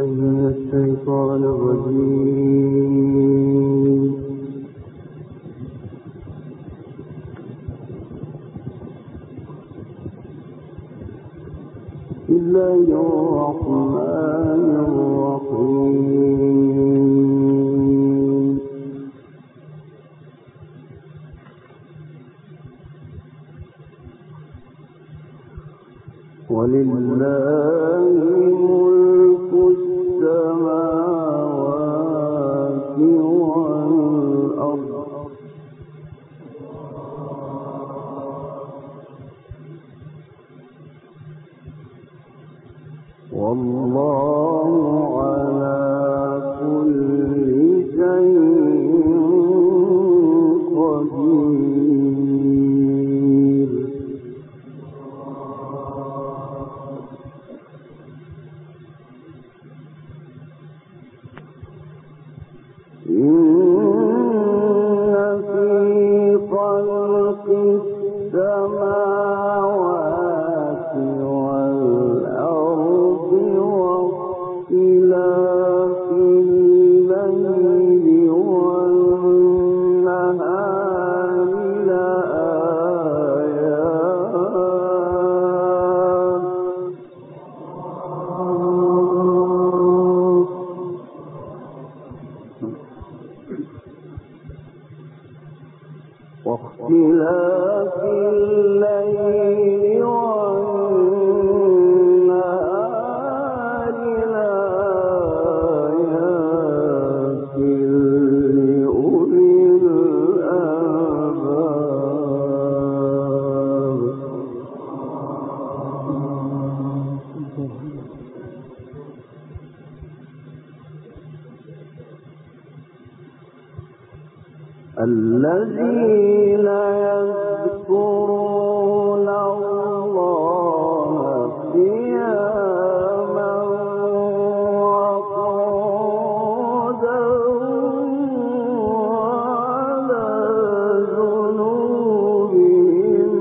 الشيطان الرجيم. بسم الله الرحمن الرحيم. ولله ملك السماوات والأرض والله على كل شيء قدير. إن في خلق السماوات والأرض واختلاف الليل والنهار واختلاف الليل والنهار لآيات لأولي الألباب. الذين يذكرون الله قياما وقعودا وعلى جنوبهم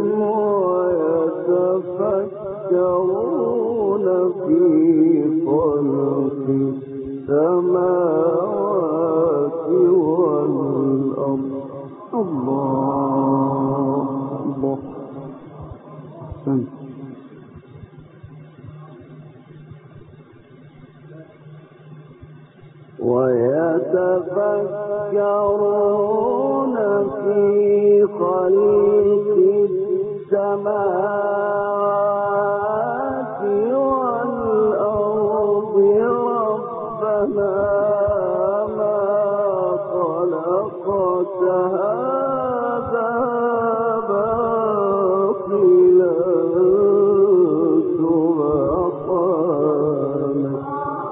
ويتفكرون في خلق السماوات والأرض. الله ويتفكرون في خلق السماوات والأرض ربنا ما خلقت هذا باطلا سبحانك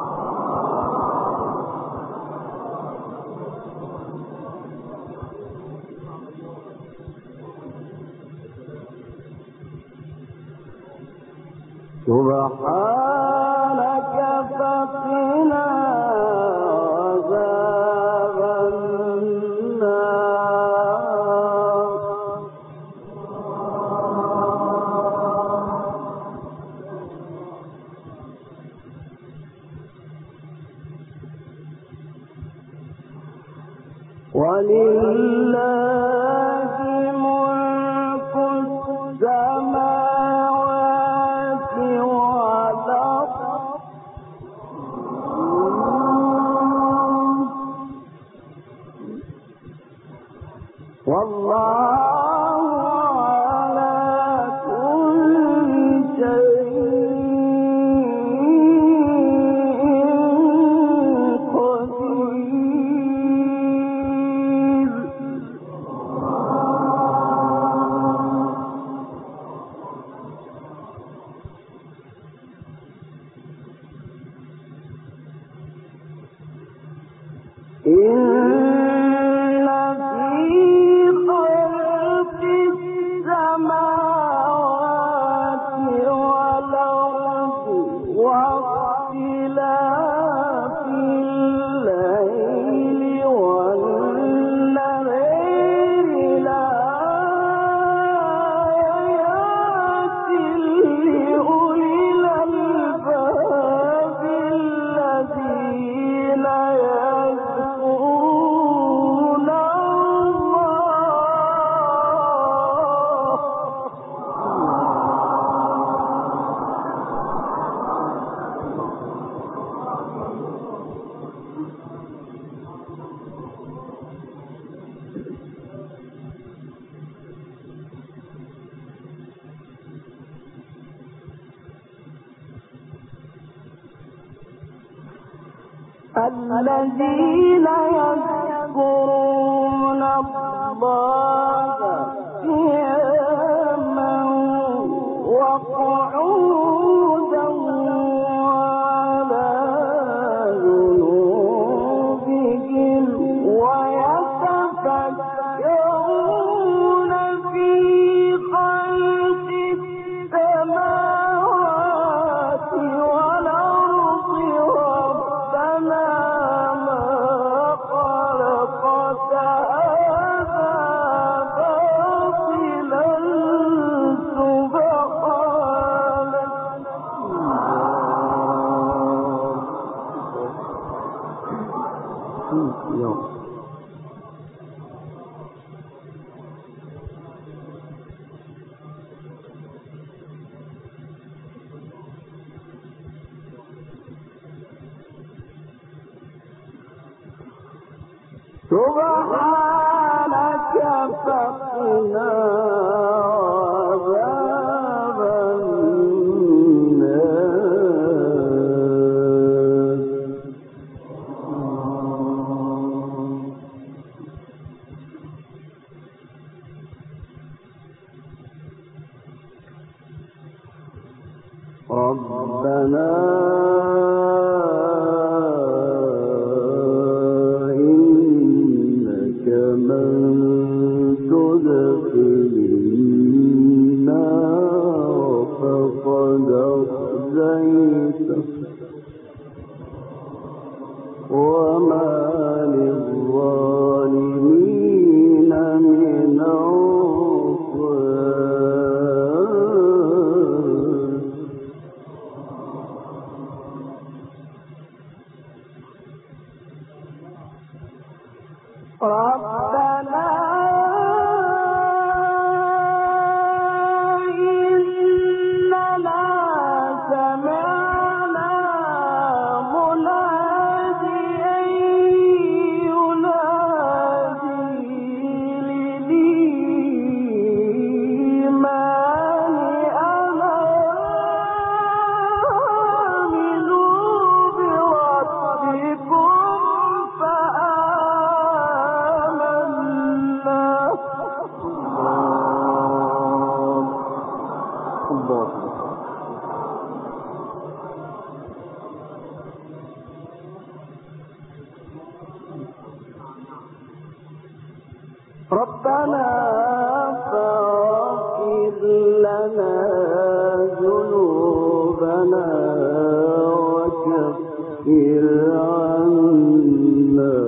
فقنا عذاب النار. ولله ملك السماوات والأرض والله على كل شيء قدير. إن في خلق الذين يذكرون الله قياما وقعودا وعلى جنوبهم ويتفكرون في خلق السماوات والأرض ربنا ما خلقت هذا باطلا سبحانك. سبحانك فقنا عذاب النار. ربنا من تدخل النار فقد أخزيته وما للظالمين من أنصار. ربنا إننا سمعنا مناديا ينادي للإيمان أن آمنوا بربكم ربنا فاغفر لنا ذنوبنا وكفر عنا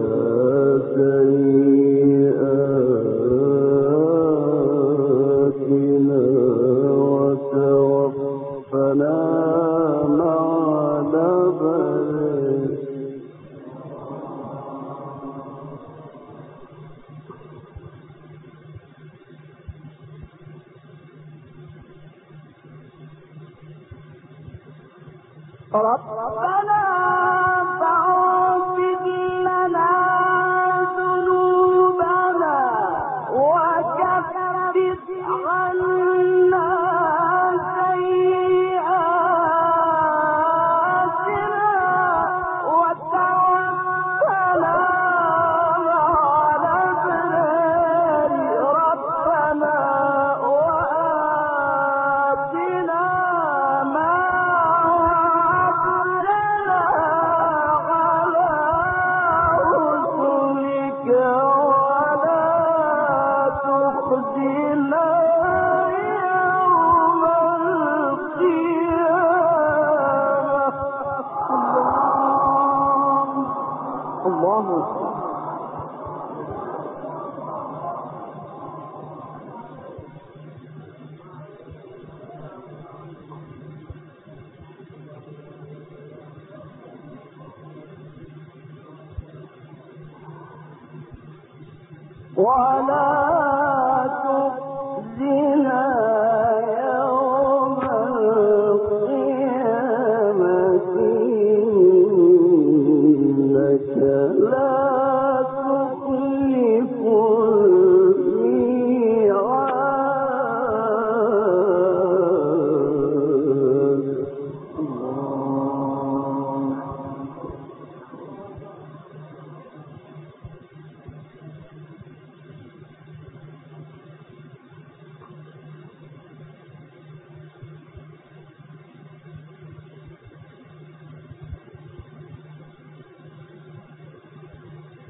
سيئاتنا وتوفنا مع الأبرار. ربنا فاغفر لنا ذنوبنا وكفر عنا سيئاتنا وتوفنا مع الأبرار. ربنا وآتنا ما ولا تخزنا يوم القيامة إنك لا تخلف الميعاد.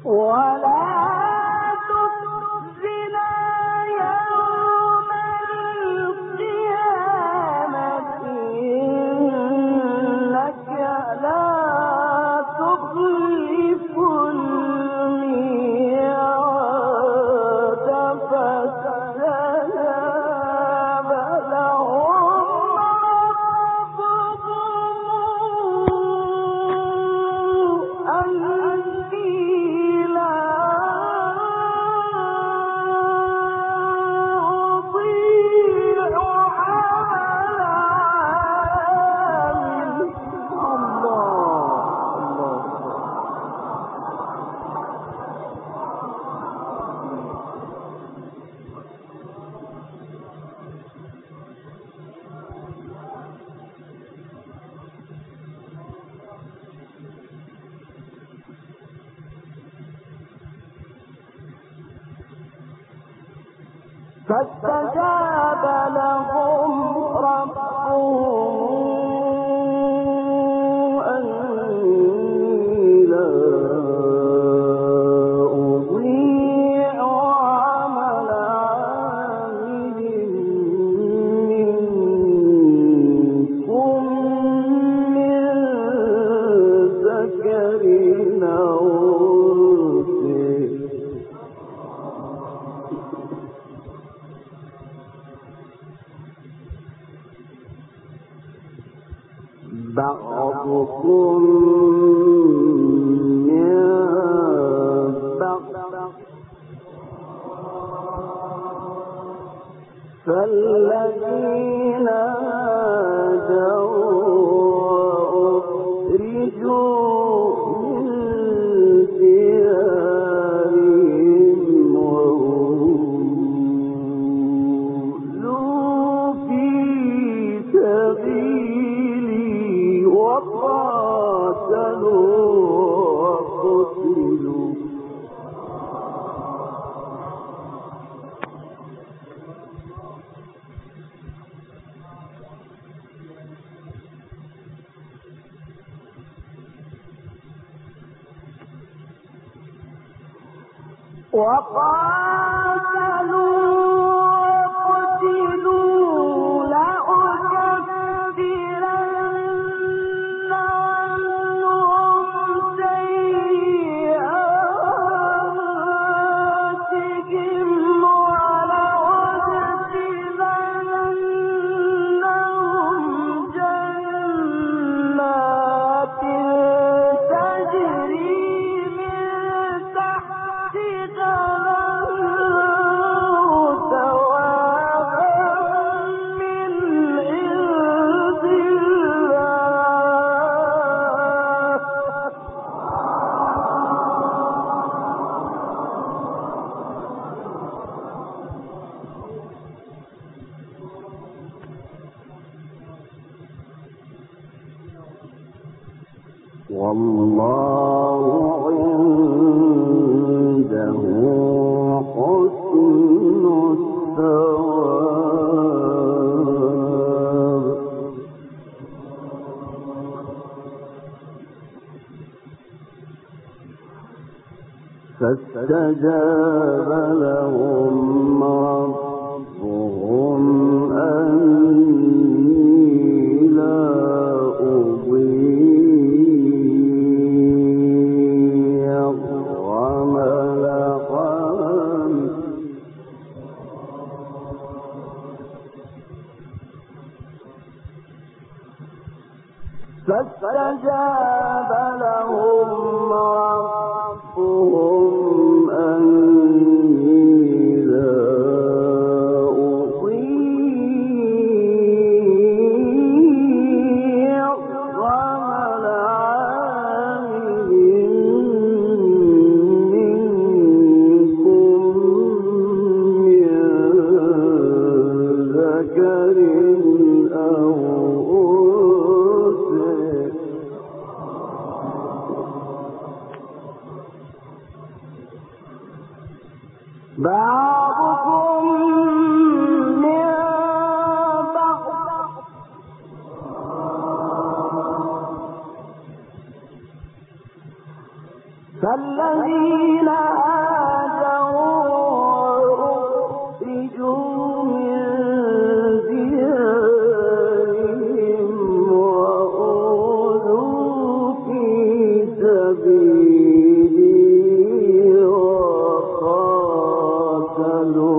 فاستجاب لهم ربهم أني لا أضيع عمل عامل منكم من ذكر أو بعضكم من بعض فالذين هاجروا وأخرجوا من ديارهم وأولوا في سبيلي وقاتلوا وقتلوا لأكفرن عنهم سيئاتهم ولأدخلنهم جنات تجري من تحتها والله عنده حسن الثواب فاستجاب لهم ربهم أني لا فاستجاب لهم ربهم أني لا أضيع عمل عامل منكم من ذكر أو بعضكم من بعض فالذين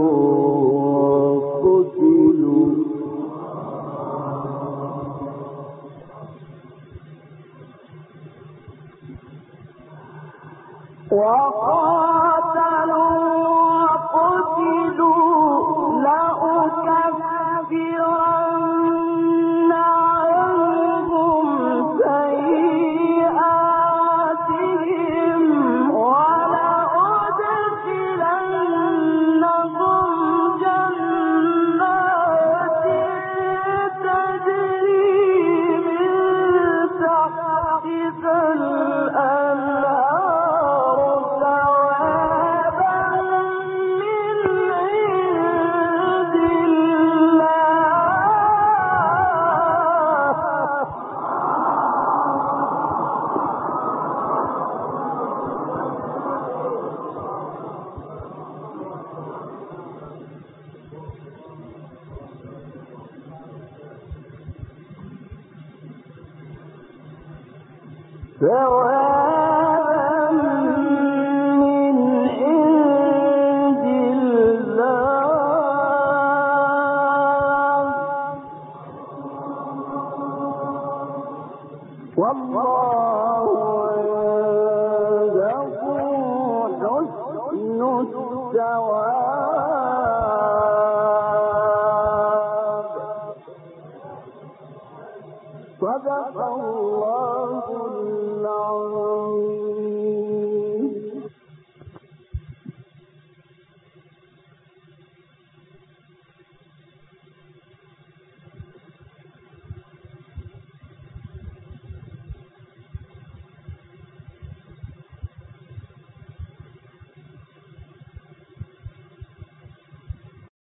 صدق الله